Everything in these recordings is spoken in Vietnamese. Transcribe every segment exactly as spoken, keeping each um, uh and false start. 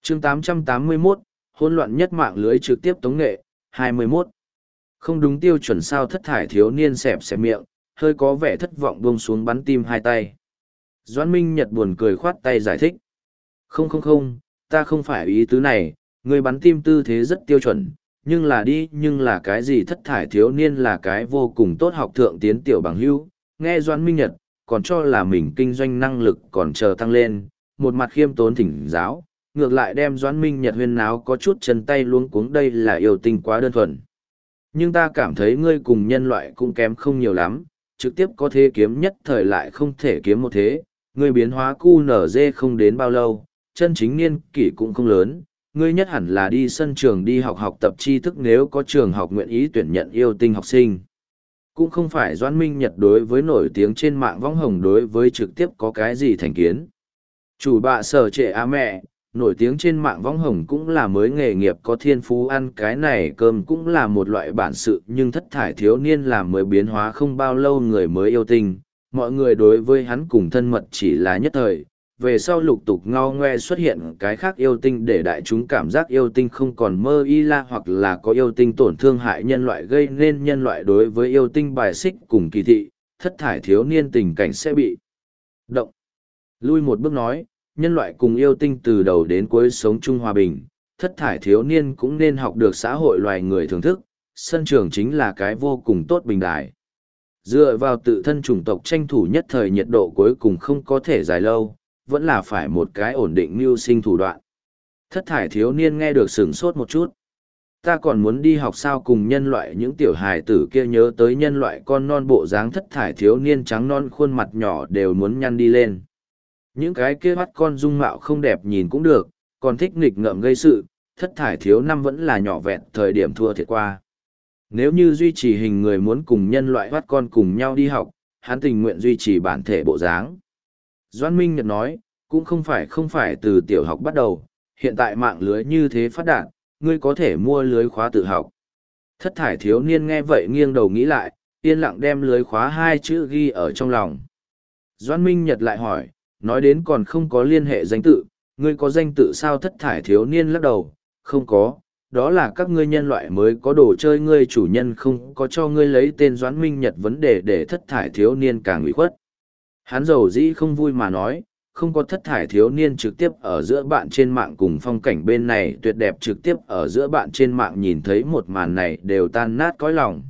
chương tám trăm tám mươi mốt, hỗn loạn nhất mạng lưới trực tiếp tống nghệ, hai mươi mốt. Không đúng tiêu chuẩn sao thất thải thiếu niên xẹp xẹp miệng, hơi có vẻ thất vọng buông xuống bắn tim hai tay. Doãn Minh Nhật buồn cười khoát tay giải thích. Không không không, ta không phải ý tứ này, người bắn tim tư thế rất tiêu chuẩn, nhưng là đi nhưng là cái gì thất thải thiếu niên là cái vô cùng tốt học thượng tiến tiểu bằng hữu. Nghe Doãn Minh Nhật, còn cho là mình kinh doanh năng lực còn chờ tăng lên, một mặt khiêm tốn thỉnh giáo, ngược lại đem Doãn Minh Nhật huyên náo có chút chân tay luống cuống đây là yêu tinh quá đơn thuần. Nhưng ta cảm thấy ngươi cùng nhân loại cũng kém không nhiều lắm, trực tiếp có thế kiếm nhất thời lại không thể kiếm một thế, ngươi biến hóa cu nở dê không đến bao lâu, chân chính niên kỷ cũng không lớn, ngươi nhất hẳn là đi sân trường đi học học tập tri thức nếu có trường học nguyện ý tuyển nhận yêu tinh học sinh. Cũng không phải Doãn Minh Nhật đối với nổi tiếng trên mạng võng hồng đối với trực tiếp có cái gì thành kiến. Chủ bạ sở trệ á mẹ, nổi tiếng trên mạng võng hồng cũng là mới nghề nghiệp có thiên phú ăn cái này cơm cũng là một loại bản sự nhưng thất thải thiếu niên làm mới biến hóa không bao lâu người mới yêu tinh, mọi người đối với hắn cùng thân mật chỉ là nhất thời, về sau lục tục ngao ngoe xuất hiện cái khác yêu tinh để đại chúng cảm giác yêu tinh không còn mơ y la hoặc là có yêu tinh tổn thương hại nhân loại gây nên nhân loại đối với yêu tinh bài xích cùng kỳ thị, thất thải thiếu niên tình cảnh sẽ bị động. Lui một bước nói, nhân loại cùng yêu tinh từ đầu đến cuối sống chung hòa bình, thất thải thiếu niên cũng nên học được xã hội loài người thưởng thức, sân trường chính là cái vô cùng tốt bình đại. Dựa vào tự thân chủng tộc tranh thủ nhất thời nhiệt độ cuối cùng không có thể dài lâu, vẫn là phải một cái ổn định mưu sinh thủ đoạn. Thất thải thiếu niên nghe được sửng sốt một chút. Ta còn muốn đi học sao cùng nhân loại những tiểu hài tử kia nhớ tới nhân loại con non bộ dáng thất thải thiếu niên trắng non khuôn mặt nhỏ đều muốn nhăn đi lên. Những cái kia mắt con dung mạo không đẹp nhìn cũng được, còn thích nghịch ngợm gây sự, thất thải thiếu năm vẫn là nhỏ vẹn thời điểm thua thiệt qua. Nếu như duy trì hình người muốn cùng nhân loại mắt con cùng nhau đi học, hắn tình nguyện duy trì bản thể bộ dáng. Doãn Minh Nhật nói, cũng không phải không phải từ tiểu học bắt đầu, hiện tại mạng lưới như thế phát đạt, ngươi có thể mua lưới khóa tự học. Thất thải thiếu niên nghe vậy nghiêng đầu nghĩ lại, yên lặng đem lưới khóa hai chữ ghi ở trong lòng. Doãn Minh Nhật lại hỏi, nói đến còn không có liên hệ danh tự, ngươi có danh tự sao thất thải thiếu niên lắc đầu, không có, đó là các ngươi nhân loại mới có đồ chơi ngươi chủ nhân không có cho ngươi lấy tên Doãn Minh Nhật vấn đề để thất thải thiếu niên càng ủy khuất. Hắn dầu dĩ không vui mà nói, không có thất thải thiếu niên trực tiếp ở giữa bạn trên mạng cùng phong cảnh bên này tuyệt đẹp trực tiếp ở giữa bạn trên mạng nhìn thấy một màn này đều tan nát cõi lòng.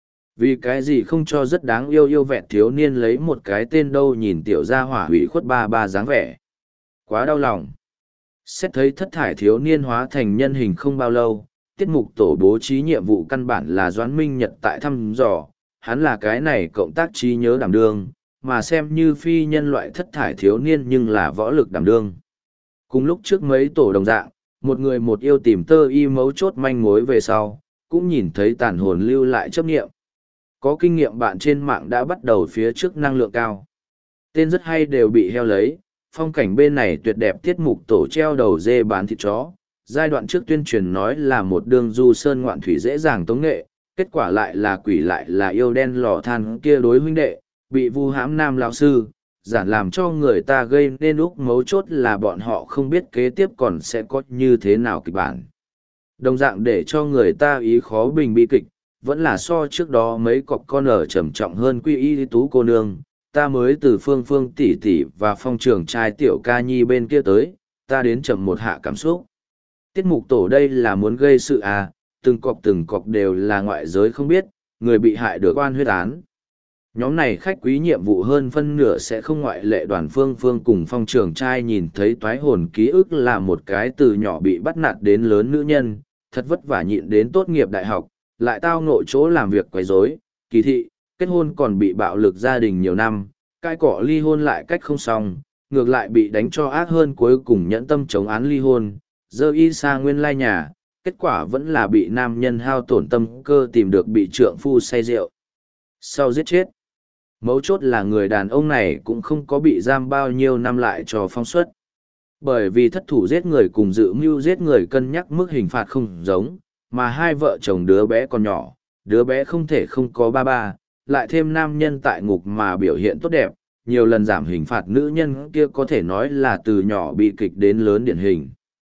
Vì cái gì không cho rất đáng yêu yêu vẹn thiếu niên lấy một cái tên đâu nhìn tiểu gia hỏa hủy khuất ba ba dáng vẻ. Quá đau lòng. Xét thấy thất thải thiếu niên hóa thành nhân hình không bao lâu, tiết mục tổ bố trí nhiệm vụ căn bản là Doãn Minh Nhật tại thăm dò, hắn là cái này cộng tác trí nhớ đảm đương, mà xem như phi nhân loại thất thải thiếu niên nhưng là võ lực đảm đương. Cùng lúc trước mấy tổ đồng dạng, một người một yêu tìm tơ y mấu chốt manh mối về sau, cũng nhìn thấy tàn hồn lưu lại chấp nghiệm. Có kinh nghiệm bạn trên mạng đã bắt đầu phía trước năng lượng cao. Tên rất hay đều bị heo lấy, phong cảnh bên này tuyệt đẹp tiết mục tổ treo đầu dê bán thịt chó. Giai đoạn trước tuyên truyền nói là một đường du sơn ngoạn thủy dễ dàng tống nghệ, kết quả lại là quỷ lại là yêu đen lò than kia đối huynh đệ, bị vu hãm nam lão sư, giản làm cho người ta gây nên úc mấu chốt là bọn họ không biết kế tiếp còn sẽ có như thế nào kịch bản. Đồng dạng để cho người ta ý khó bình bi kịch, vẫn là so trước đó mấy cọc con ở trầm trọng hơn quy y tú cô nương, ta mới từ phương phương tỷ tỷ và phong trường trai tiểu ca nhi bên kia tới, ta đến chậm một hạ cảm xúc. Tiết mục tổ đây là muốn gây sự à, từng cọc từng cọc đều là ngoại giới không biết, người bị hại được oan huyết án. Nhóm này khách quý nhiệm vụ hơn phân nửa sẽ không ngoại lệ đoàn phương phương cùng phong trường trai nhìn thấy toái hồn ký ức là một cái từ nhỏ bị bắt nạt đến lớn nữ nhân, thật vất vả nhịn đến tốt nghiệp đại học, lại tao ngộ chỗ làm việc quấy rối, kỳ thị, kết hôn còn bị bạo lực gia đình nhiều năm, cai cọ ly hôn lại cách không xong, ngược lại bị đánh cho ác hơn cuối cùng nhẫn tâm chống án ly hôn, dơ y xa nguyên lai nhà, kết quả vẫn là bị nam nhân hao tổn tâm cơ tìm được bị trượng phu say rượu. Sau giết chết. Mấu chốt là người đàn ông này cũng không có bị giam bao nhiêu năm lại cho phong suất. Bởi vì thất thủ giết người cùng dự mưu giết người cân nhắc mức hình phạt không giống, mà hai vợ chồng đứa bé còn nhỏ, đứa bé không thể không có ba ba, lại thêm nam nhân tại ngục mà biểu hiện tốt đẹp, nhiều lần giảm hình phạt nữ nhân kia có thể nói là từ nhỏ bị kịch đến lớn điển hình.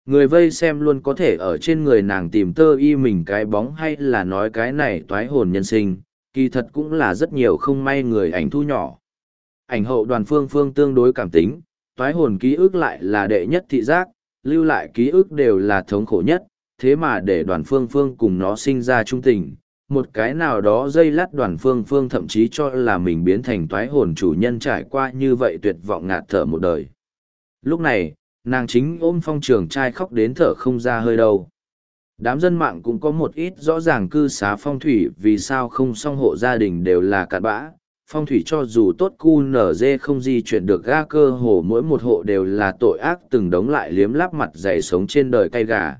Người vây xem luôn có thể ở trên người nàng tìm tơ y mình cái bóng hay là nói cái này toái hồn nhân sinh, kỳ thật cũng là rất nhiều không may người ảnh thu nhỏ. Ảnh hậu đoàn phương phương tương đối cảm tính, toái hồn ký ức lại là đệ nhất thị giác, lưu lại ký ức đều là thống khổ nhất, thế mà để đoàn phương phương cùng nó sinh ra trung tình. Một cái nào đó dây lát đoàn phương phương thậm chí cho là mình biến thành toái hồn chủ nhân trải qua như vậy tuyệt vọng ngạt thở một đời. Lúc này, nàng chính ôm phong trường trai khóc đến thở không ra hơi đâu. Đám dân mạng cũng có một ít rõ ràng cư xá phong thủy vì sao không song hộ gia đình đều là cặn bã. Phong thủy cho dù tốt cu nở dê không di chuyển được ga cơ hồ mỗi một hộ đều là tội ác từng đống lại liếm láp mặt dày sống trên đời cay gà.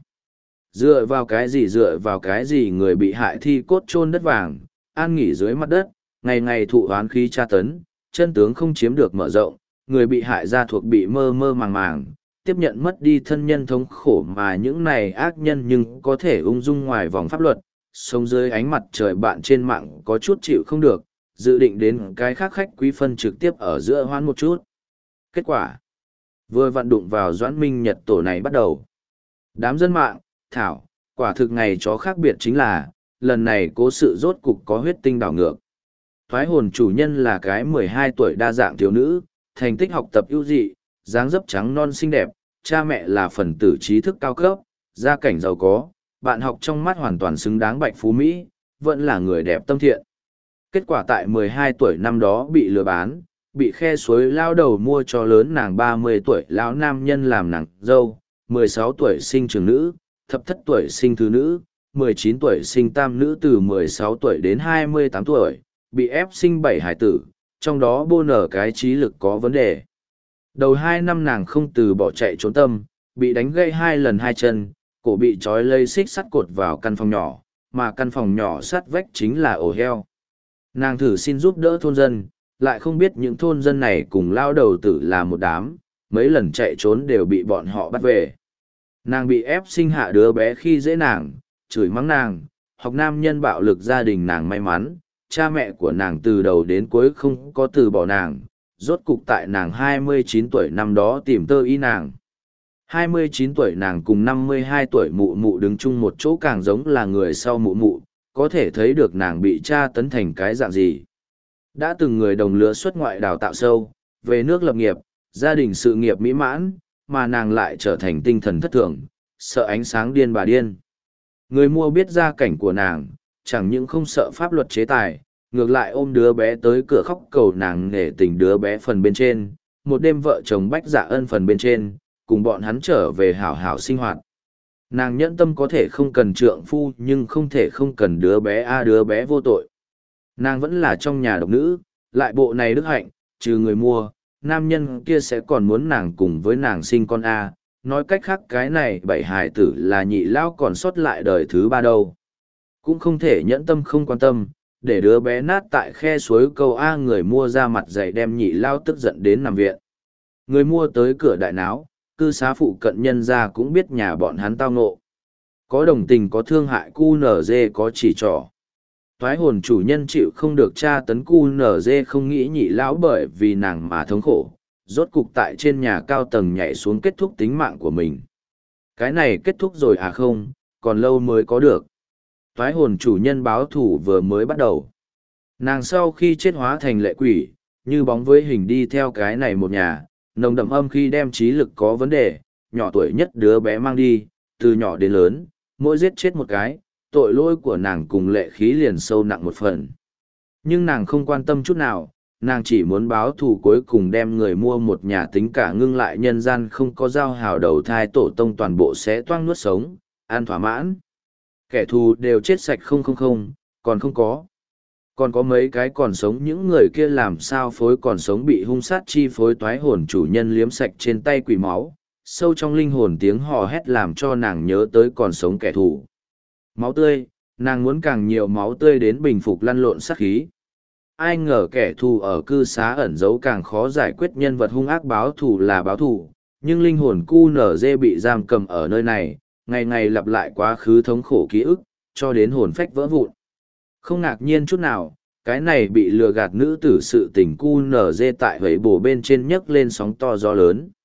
Dựa vào cái gì dựa vào cái gì người bị hại thi cốt chôn đất vàng, an nghỉ dưới mặt đất, ngày ngày thụ oán khí tra tấn, chân tướng không chiếm được mở rộng, người bị hại gia thuộc bị mơ mơ màng màng, tiếp nhận mất đi thân nhân thống khổ mà những này ác nhân nhưng có thể ung dung ngoài vòng pháp luật, sống dưới ánh mặt trời bạn trên mạng có chút chịu không được, dự định đến cái khác khách quý phân trực tiếp ở giữa hoãn một chút. Kết quả, vừa vặn đụng vào Doãn Minh Nhật tổ này bắt đầu. Đám dân mạng, thảo, quả thực ngày chó khác biệt chính là, lần này cố sự rốt cục có huyết tinh đảo ngược. Thoái hồn chủ nhân là cái mười hai tuổi đa dạng thiếu nữ, thành tích học tập ưu dị, dáng dấp trắng non xinh đẹp, cha mẹ là phần tử trí thức cao cấp, gia cảnh giàu có, bạn học trong mắt hoàn toàn xứng đáng bạch phú Mỹ, vẫn là người đẹp tâm thiện. Kết quả tại mười hai tuổi năm đó bị lừa bán, bị khe suối lao đầu mua cho lớn nàng ba mươi tuổi lão nam nhân làm nàng dâu, mười sáu tuổi sinh trưởng nữ, thập thất tuổi sinh thứ nữ, mười chín tuổi sinh tam nữ từ mười sáu tuổi đến hai mươi tám tuổi, bị ép sinh bảy hải tử, trong đó bô nở cái trí lực có vấn đề. Đầu hai năm nàng không từ bỏ chạy trốn tâm, bị đánh gãy hai lần hai chân, cổ bị trói lây xích sắt cột vào căn phòng nhỏ, mà căn phòng nhỏ sát vách chính là ổ heo. Nàng thử xin giúp đỡ thôn dân, lại không biết những thôn dân này cùng lao đầu tử là một đám, mấy lần chạy trốn đều bị bọn họ bắt về. Nàng bị ép sinh hạ đứa bé khi dễ nàng, chửi mắng nàng, học nam nhân bạo lực gia đình nàng may mắn, cha mẹ của nàng từ đầu đến cuối không có từ bỏ nàng, rốt cục tại nàng hai mươi chín tuổi năm đó tìm tơ y nàng. hai mươi chín tuổi nàng cùng năm mươi hai tuổi mụ mụ đứng chung một chỗ càng giống là người sau mụ mụ, có thể thấy được nàng bị tra tấn thành cái dạng gì. Đã từng người đồng lứa xuất ngoại đào tạo sâu, về nước lập nghiệp, gia đình sự nghiệp mỹ mãn, mà nàng lại trở thành tinh thần thất thường, sợ ánh sáng điên bà điên. Người mua biết gia cảnh của nàng, chẳng những không sợ pháp luật chế tài, ngược lại ôm đứa bé tới cửa khóc cầu nàng nể tình đứa bé phần bên trên, một đêm vợ chồng bách dạ ân phần bên trên, cùng bọn hắn trở về hảo hảo sinh hoạt. Nàng nhẫn tâm có thể không cần trượng phu nhưng không thể không cần đứa bé a đứa bé vô tội. Nàng vẫn là trong nhà độc nữ, lại bộ này đức hạnh, trừ người mua, nam nhân kia sẽ còn muốn nàng cùng với nàng sinh con a. Nói cách khác cái này bảy hài tử là nhị lao còn sót lại đời thứ ba đâu. Cũng không thể nhẫn tâm không quan tâm, để đứa bé nát tại khe suối câu A người mua ra mặt dày đem nhị lao tức giận đến nằm viện. Người mua tới cửa đại náo, cư xá phụ cận nhân ra cũng biết nhà bọn hắn tao ngộ. Có đồng tình có thương hại cu nở dê có chỉ trỏ. Toái hồn chủ nhân chịu không được tra tấn cu nở dê không nghĩ nhị lão bởi vì nàng mà thống khổ, rốt cục tại trên nhà cao tầng nhảy xuống kết thúc tính mạng của mình. Cái này kết thúc rồi à không, còn lâu mới có được. Toái hồn chủ nhân báo thủ vừa mới bắt đầu. Nàng sau khi chết hóa thành lệ quỷ, như bóng với hình đi theo cái này một nhà, nồng đậm âm khi đem trí lực có vấn đề, nhỏ tuổi nhất đứa bé mang đi, từ nhỏ đến lớn, mỗi giết chết một cái, tội lỗi của nàng cùng lệ khí liền sâu nặng một phần. Nhưng nàng không quan tâm chút nào, nàng chỉ muốn báo thù cuối cùng đem người mua một nhà tính cả ngưng lại nhân gian không có giao hào đầu thai tổ tông toàn bộ sẽ toang nuốt sống, an thỏa mãn. Kẻ thù đều chết sạch không không không, còn không có. Còn có mấy cái còn sống những người kia làm sao phối còn sống bị hung sát chi phối toái hồn chủ nhân liếm sạch trên tay quỷ máu, sâu trong linh hồn tiếng hò hét làm cho nàng nhớ tới còn sống kẻ thù. Máu tươi, nàng muốn càng nhiều máu tươi đến bình phục lăn lộn sát khí. Ai ngờ kẻ thù ở cư xá ẩn giấu càng khó giải quyết nhân vật hung ác báo thù là báo thù, nhưng linh hồn cu nở dê bị giam cầm ở nơi này, ngày ngày lặp lại quá khứ thống khổ ký ức, cho đến hồn phách vỡ vụn. Không ngạc nhiên chút nào, cái này bị lừa gạt nữ tử sự tình cu nở dê tại hấy bổ bên trên nhấc lên sóng to gió lớn.